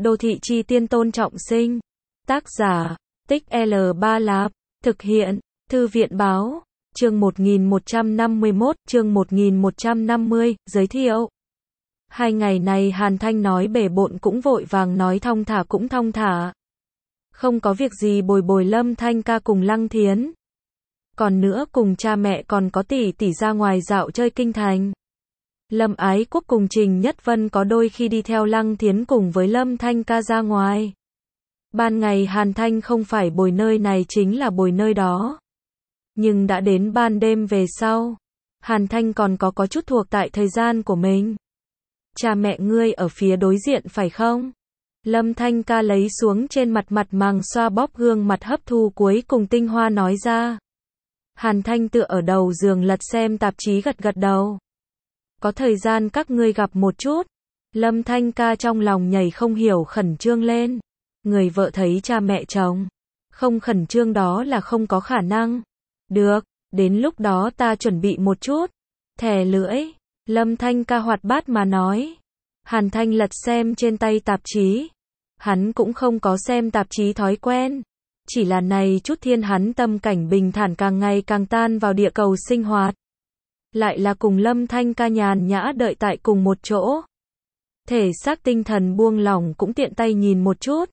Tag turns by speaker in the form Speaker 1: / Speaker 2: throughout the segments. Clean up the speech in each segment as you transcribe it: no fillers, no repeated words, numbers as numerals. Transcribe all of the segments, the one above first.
Speaker 1: Đô thị chi tiên Tôn Trọng Sinh. Tác giả, Tích L3 Lạp. Thực hiện, Thư viện báo. Chương 1151, chương 1150, giới thiệu. 2 ngày này Hàn Thanh nói bể bộn cũng vội vàng, nói thong thả cũng thong thả. Không có việc gì bồi bồi Lâm Thanh ca cùng Lăng Thiến. Còn nữa cùng cha mẹ còn có tỷ tỷ ra ngoài dạo chơi kinh thành. Lâm Ái Quốc cùng Trình Nhất Vân có đôi khi đi theo Lăng Thiến cùng với Lâm Thanh ca ra ngoài. Ban ngày Hàn Thanh không phải bồi nơi này chính là bồi nơi đó. Nhưng đã đến ban đêm về sau, Hàn Thanh còn có chút thuộc tại thời gian của mình. Cha mẹ ngươi ở phía đối diện phải không? Lâm Thanh ca lấy xuống trên mặt màng xoa bóp gương mặt, hấp thu cuối cùng tinh hoa nói ra. Hàn Thanh tựa ở đầu giường lật xem tạp chí, gật gật đầu. Có thời gian các ngươi gặp một chút. Lâm Thanh ca trong lòng nhảy không hiểu, khẩn trương lên. Người vợ thấy cha mẹ chồng không khẩn trương đó là không có khả năng. Được, đến lúc đó ta chuẩn bị một chút. Thè lưỡi, Lâm Thanh ca hoạt bát mà nói. Hàn Thanh lật xem trên tay tạp chí. Hắn cũng không có xem tạp chí thói quen. Chỉ là này chút thiên hắn tâm cảnh bình thản càng ngày càng tan vào địa cầu sinh hoạt. Lại là cùng Lâm Thanh ca nhàn nhã đợi tại cùng một chỗ. Thể xác tinh thần buông lỏng, cũng tiện tay nhìn một chút.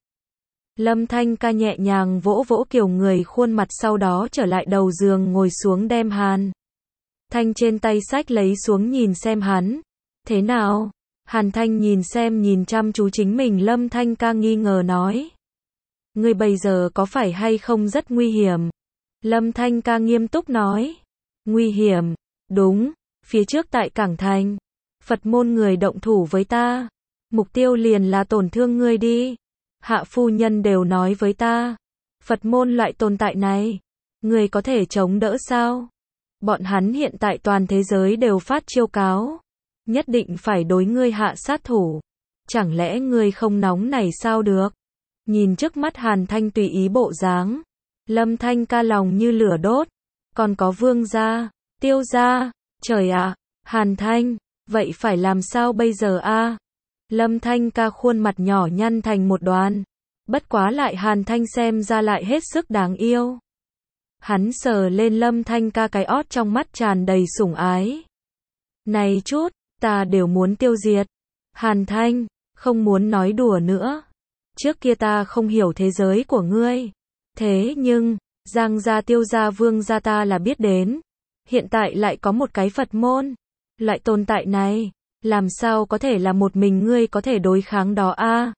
Speaker 1: Lâm Thanh ca nhẹ nhàng vỗ vỗ kiểu người khuôn mặt, sau đó trở lại đầu giường ngồi xuống đem Hàn Thanh trên tay sách lấy xuống nhìn xem hắn. Thế nào? Hàn Thanh nhìn chăm chú chính mình. Lâm Thanh ca nghi ngờ nói. Ngươi bây giờ có phải hay không rất nguy hiểm? Lâm Thanh ca nghiêm túc nói. Nguy hiểm? Đúng, phía trước tại Cảng Thành, Phật môn người động thủ với ta. Mục tiêu liền là tổn thương ngươi đi. Hạ phu nhân đều nói với ta. Phật môn loại tồn tại này, ngươi có thể chống đỡ sao? Bọn hắn hiện tại toàn thế giới đều phát chiêu cáo. Nhất định phải đối ngươi hạ sát thủ. Chẳng lẽ ngươi không nóng này sao được? Nhìn trước mắt Hàn Thanh tùy ý bộ dáng, Lâm Thanh ca lòng như lửa đốt. Còn có Vương gia, Tiêu gia, trời ạ, Hàn Thanh, vậy phải làm sao bây giờ a? Lâm Thanh ca khuôn mặt nhỏ nhăn thành một đoàn. Bất quá lại Hàn Thanh xem ra lại hết sức đáng yêu. Hắn sờ lên Lâm Thanh ca cái ót, trong mắt tràn đầy sủng ái. Này chút, ta đều muốn tiêu diệt. Hàn Thanh, không muốn nói đùa nữa. Trước kia ta không hiểu thế giới của ngươi. Thế nhưng, Giang gia, Tiêu gia, Vương gia ta là biết đến. Hiện tại lại có một cái Phật môn. Loại tồn tại này, làm sao có thể là một mình ngươi có thể đối kháng đó a?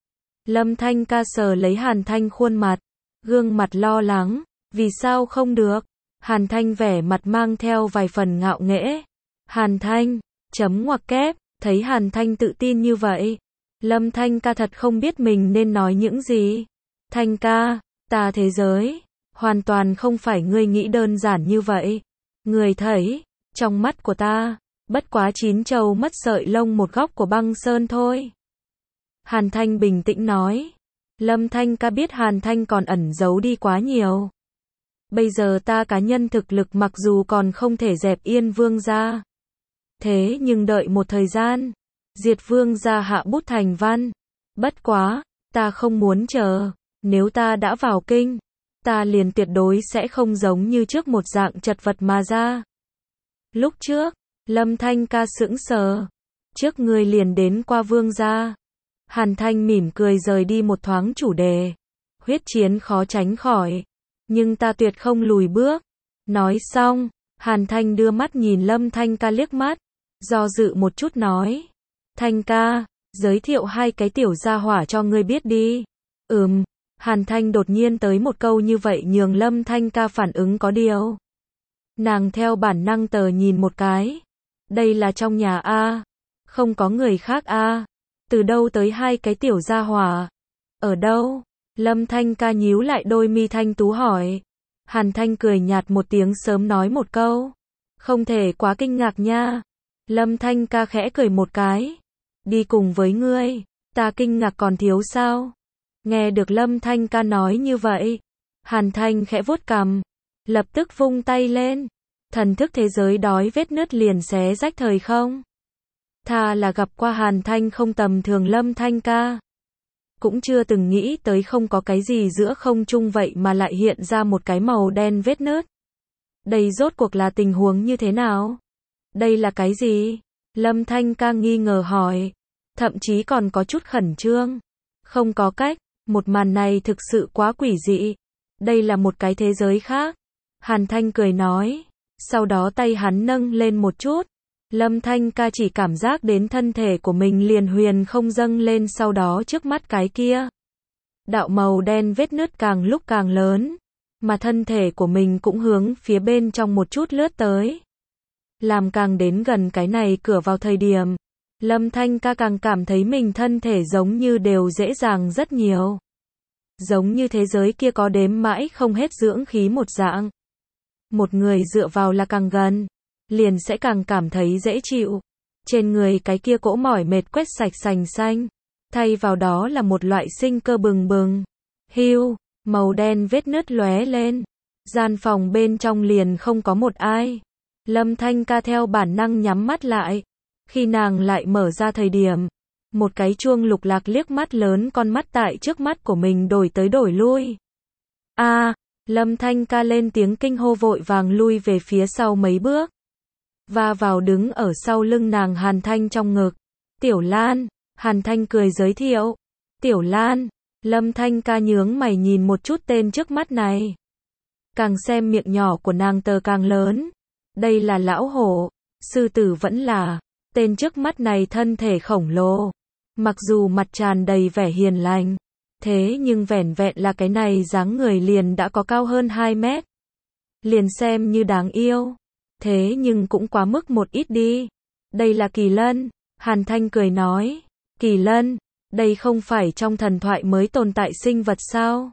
Speaker 1: Lâm Thanh ca sờ lấy Hàn Thanh khuôn mặt, gương mặt lo lắng. Vì sao không được? Hàn Thanh vẻ mặt mang theo vài phần ngạo nghễ. Hàn Thanh, chấm ngoặc kép, thấy Hàn Thanh tự tin như vậy. Lâm Thanh ca thật không biết mình nên nói những gì. Thanh ca, ta thế giới, hoàn toàn không phải ngươi nghĩ đơn giản như vậy. Ngươi thấy, trong mắt của ta, bất quá 9 trâu mất sợi lông, một góc của băng sơn thôi. Hàn Thanh bình tĩnh nói. Lâm Thanh ca biết Hàn Thanh còn ẩn giấu đi quá nhiều. Bây giờ ta cá nhân thực lực mặc dù còn không thể dẹp yên Vương gia. Thế nhưng đợi một thời gian, diệt Vương gia hạ bút thành văn. Bất quá, ta không muốn chờ. Nếu ta đã vào kinh, ta liền tuyệt đối sẽ không giống như trước một dạng chật vật mà ra. Lúc trước, Lâm Thanh ca sững sờ. Trước ngươi liền đến qua Vương gia. Hàn Thanh mỉm cười rời đi một thoáng chủ đề. Huyết chiến khó tránh khỏi, nhưng ta tuyệt không lùi bước. Nói xong, Hàn Thanh đưa mắt nhìn Lâm Thanh ca liếc mắt, do dự một chút nói. Thanh ca, giới thiệu 2 cái tiểu gia hỏa cho ngươi biết đi. Hàn Thanh đột nhiên tới một câu như vậy nhường Lâm Thanh ca phản ứng có điều. Nàng theo bản năng nhìn một cái. Đây là trong nhà a? Không có người khác a? Từ đâu tới 2 cái tiểu gia hỏa? Ở đâu? Lâm Thanh ca nhíu lại đôi mi thanh tú hỏi. Hàn Thanh cười nhạt một tiếng, sớm nói một câu. Không thể quá kinh ngạc nha. Lâm Thanh ca khẽ cười một cái. Đi cùng với ngươi, ta kinh ngạc còn thiếu sao? Nghe được Lâm Thanh ca nói như vậy, Hàn Thanh khẽ vuốt cằm, lập tức vung tay lên. Thần thức thế giới đói vết nứt liền xé rách thời không. Thà là gặp qua Hàn Thanh không tầm thường Lâm Thanh ca. cũng chưa từng nghĩ tới không có cái gì giữa không trung vậy mà lại hiện ra một cái màu đen vết nứt. Đây rốt cuộc là tình huống như thế nào? Đây là cái gì? Lâm Thanh Ca nghi ngờ hỏi, thậm chí còn có chút khẩn trương. Không có cách, một màn này thực sự quá quỷ dị. Đây là một cái thế giới khác. Hàn Thanh cười nói, sau đó tay hắn nâng lên một chút. Lâm Thanh Ca chỉ cảm giác đến thân thể của mình liền huyền không dâng lên, sau đó trước mắt cái kia. Đạo màu đen vết nứt càng lúc càng lớn, mà thân thể của mình cũng hướng phía bên trong một chút lướt tới. Làm càng đến gần cái này cửa vào thời điểm, Lâm Thanh Ca càng cảm thấy mình thân thể giống như đều dễ dàng rất nhiều. Giống như thế giới kia có đếm mãi không hết dưỡng khí một dạng. Một người dựa vào là càng gần, liền sẽ càng cảm thấy dễ chịu. Trên người cái kia cỗ mỏi mệt quét sạch sành xanh, thay vào đó là một loại sinh cơ bừng bừng. Hưu, màu đen vết nứt lóe lên. Gian phòng bên trong liền không có một ai. Lâm Thanh Ca theo bản năng nhắm mắt lại. Khi nàng lại mở ra thời điểm, một cái chuông lục lạc liếc mắt lớn con mắt tại trước mắt của mình đổi tới đổi lui. Lâm Thanh Ca lên tiếng kinh hô, vội vàng lui về phía sau mấy bước. Va vào đứng ở sau lưng nàng Hàn Thanh trong ngực. Tiểu Lan, Hàn Thanh cười giới thiệu. Tiểu Lan, Lâm Thanh Ca nhướng mày nhìn một chút tên trước mắt này. Càng xem miệng nhỏ của nàng tờ càng lớn. Đây là lão hổ, sư tử vẫn là. Tên trước mắt này thân thể khổng lồ. Mặc dù mặt tràn đầy vẻ hiền lành, thế nhưng vẻn vẹn là cái này dáng người liền đã có cao hơn 2 mét. Liền xem như đáng yêu. Thế nhưng cũng quá mức một ít đi. Đây là kỳ lân. Hàn Thanh cười nói. Kỳ lân, đây không phải trong thần thoại mới tồn tại sinh vật sao?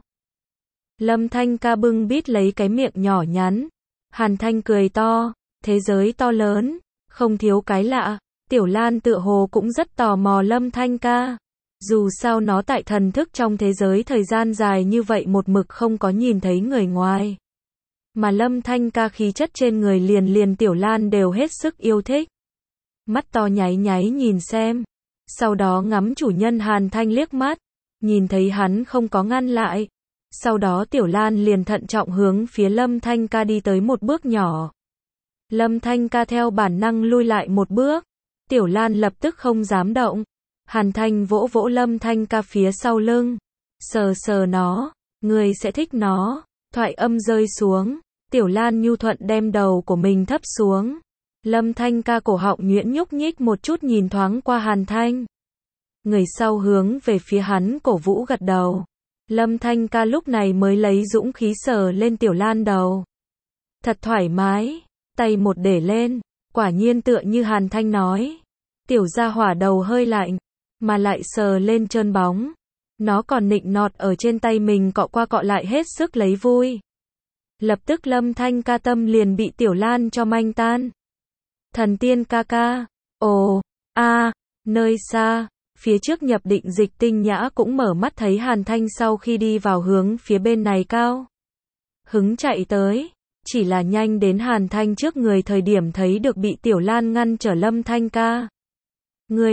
Speaker 1: Lâm Thanh Ca bưng bít lấy cái miệng nhỏ nhắn. Hàn Thanh cười to. Thế giới to lớn, không thiếu cái lạ. Tiểu Lan tựa hồ cũng rất tò mò Lâm Thanh Ca. Dù sao nó tại thần thức trong thế giới thời gian dài như vậy một mực không có nhìn thấy người ngoài. Mà Lâm Thanh Ca khí chất trên người liền Tiểu Lan đều hết sức yêu thích. Mắt to nháy nháy nhìn xem. Sau đó ngắm chủ nhân Hàn Thanh liếc mắt. Nhìn thấy hắn không có ngăn lại. Sau đó Tiểu Lan liền thận trọng hướng phía Lâm Thanh Ca đi tới một bước nhỏ. Lâm Thanh Ca theo bản năng lui lại một bước. Tiểu Lan lập tức không dám động. Hàn Thanh vỗ vỗ Lâm Thanh Ca phía sau lưng. Sờ sờ nó. Người sẽ thích nó. Thoại âm rơi xuống. Tiểu Lan nhu thuận đem đầu của mình thấp xuống. Lâm Thanh Ca cổ họng nhuyễn nhúc nhích một chút, nhìn thoáng qua Hàn Thanh. Người sau hướng về phía hắn cổ vũ gật đầu. Lâm Thanh Ca lúc này mới lấy dũng khí sờ lên Tiểu Lan đầu. Thật thoải mái. Tay một để lên. Quả nhiên tựa như Hàn Thanh nói. Tiểu gia hỏa đầu hơi lạnh, mà lại sờ lên trơn bóng. Nó còn nịnh nọt ở trên tay mình cọ qua cọ lại hết sức lấy vui. Lập tức Lâm Thanh Ca tâm liền bị Tiểu Lan cho manh tan. Thần tiên ca ca. Ồ, nơi xa, phía trước Nhập Định Dịch Tinh Nhã cũng mở mắt thấy Hàn Thanh sau khi đi vào hướng phía bên này cao hứng chạy tới. Chỉ là nhanh đến Hàn Thanh trước người thời điểm thấy được bị Tiểu Lan ngăn trở Lâm Thanh Ca. Ngươi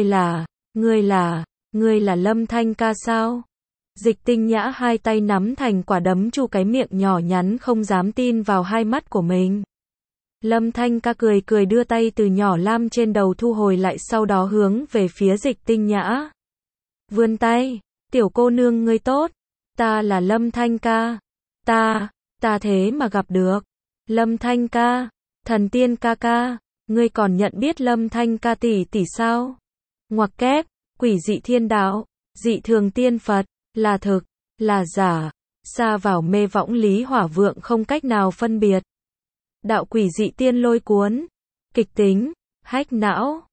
Speaker 1: là Lâm Thanh Ca sao? Dịch Tinh Nhã hai tay nắm thành quả đấm chu cái miệng nhỏ nhắn, không dám tin vào hai mắt của mình. Lâm Thanh Ca cười cười đưa tay từ nhỏ lam trên đầu thu hồi lại, sau đó hướng về phía Dịch Tinh Nhã. Vươn tay, tiểu cô nương ngươi tốt, ta là Lâm Thanh Ca. Ta thế mà gặp được. Lâm Thanh Ca, thần tiên ca ca, ngươi còn nhận biết Lâm Thanh Ca tỷ tỷ sao? Ngoặc kép, quỷ dị thiên đạo, dị thường tiên Phật, là thực, là giả, xa vào mê võng lý hỏa vượng không cách nào phân biệt. Đạo quỷ dị tiên lôi cuốn, kịch tính, hách não.